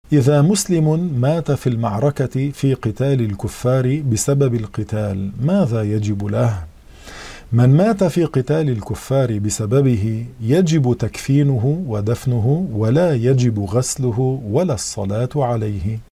إذا مسلم مات في المعركة في قتال الكفار بسبب القتال ماذا يجب له؟ من مات في قتال الكفار بسببه يجب تكفينه ودفنه، ولا يجب غسله ولا الصلاة عليه.